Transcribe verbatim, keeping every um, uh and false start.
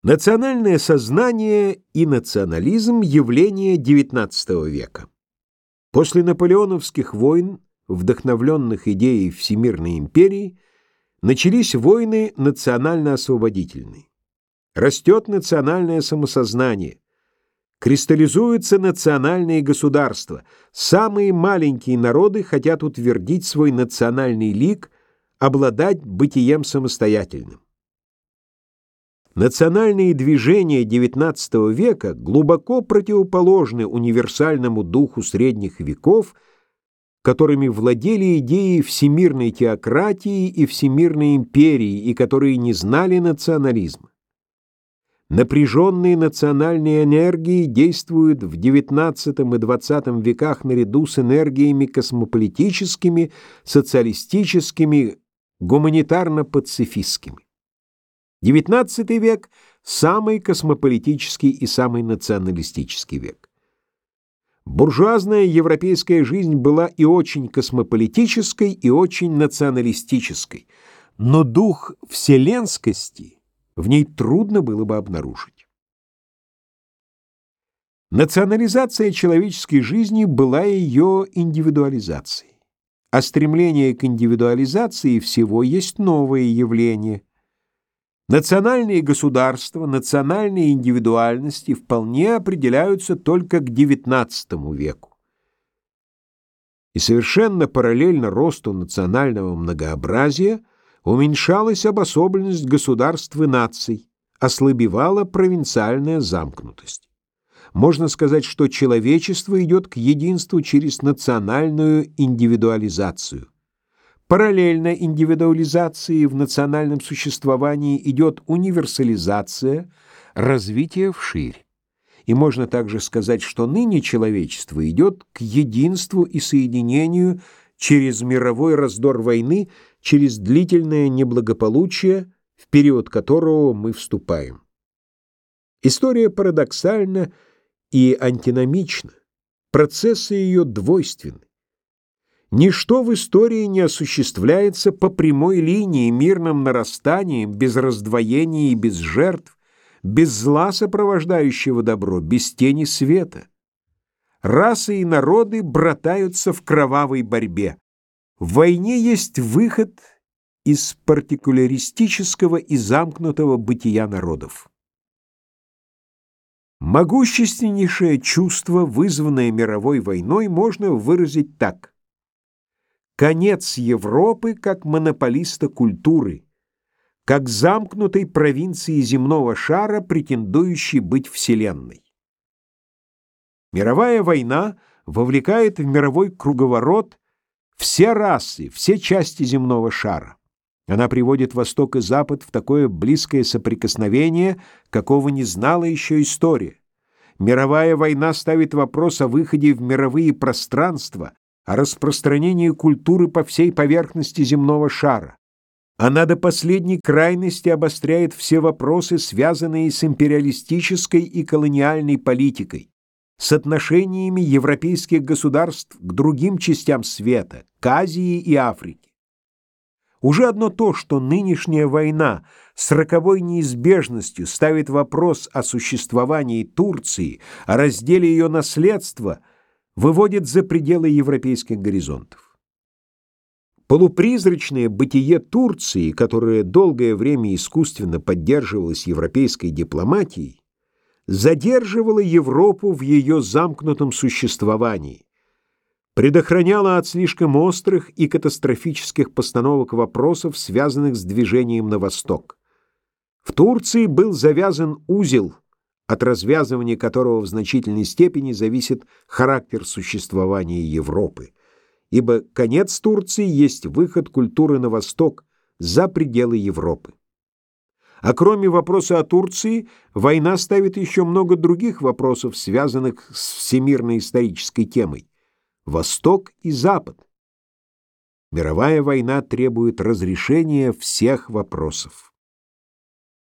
Национальное сознание и национализм – явление девятнадцатого века. После наполеоновских войн, вдохновленных идеей Всемирной империи, начались войны национально-освободительные. Растет национальное самосознание, кристаллизуются национальные государства. Самые маленькие народы хотят утвердить свой национальный лик, обладать бытием самостоятельным. Национальные движения девятнадцатого века глубоко противоположны универсальному духу средних веков, которыми владели идеи всемирной теократии и всемирной империи, и которые не знали национализма. Напряженные национальные энергии действуют в девятнадцатом и двадцатом веках наряду с энергиями космополитическими, социалистическими, гуманитарно-пацифистскими. девятнадцатый век – самый космополитический и самый националистический век. Буржуазная европейская жизнь была и очень космополитической, и очень националистической, но дух вселенскости в ней трудно было бы обнаружить. Национализация человеческой жизни была ее индивидуализацией, а стремление к индивидуализации всего есть новое явление. Национальные государства, национальные индивидуальности вполне определяются только к девятнадцатому веку. И совершенно параллельно росту национального многообразия уменьшалась обособленность государств и наций, ослабевала провинциальная замкнутость. Можно сказать, что человечество идет к единству через национальную индивидуализацию. Параллельно индивидуализации в национальном существовании идет универсализация, развитие вширь. И можно также сказать, что ныне человечество идет к единству и соединению через мировой раздор войны, через длительное неблагополучие, в период которого мы вступаем. История парадоксальна и антиномична, процессы ее двойственны. Ничто в истории не осуществляется по прямой линии, мирным нарастанием, без раздвоения и без жертв, без зла, сопровождающего добро, без тени света. Расы и народы братаются в кровавой борьбе. В войне есть выход из партикуляристического и замкнутого бытия народов. Могущественнейшее чувство, вызванное мировой войной, можно выразить так: конец Европы как монополиста культуры, как замкнутой провинции земного шара, претендующей быть вселенной. Мировая война вовлекает в мировой круговорот все расы, все части земного шара. Она приводит Восток и Запад в такое близкое соприкосновение, какого не знала еще история. Мировая война ставит вопрос о выходе в мировые пространства, о распространении культуры по всей поверхности земного шара. Она до последней крайности обостряет все вопросы, связанные с империалистической и колониальной политикой, с отношениями европейских государств к другим частям света, к Азии и Африке. Уже одно то, что нынешняя война с роковой неизбежностью ставит вопрос о существовании Турции, о разделе ее наследства, выводит за пределы европейских горизонтов. Полупризрачное бытие Турции, которое долгое время искусственно поддерживалось европейской дипломатией, задерживало Европу в ее замкнутом существовании, предохраняло от слишком острых и катастрофических постановок вопросов, связанных с движением на восток. В Турции был завязан узел, от развязывания которого в значительной степени зависит характер существования Европы, ибо конец Турции есть выход культуры на восток, за пределы Европы. А кроме вопроса о Турции, война ставит еще много других вопросов, связанных с всемирной исторической темой. Восток и Запад. Мировая война требует разрешения всех вопросов.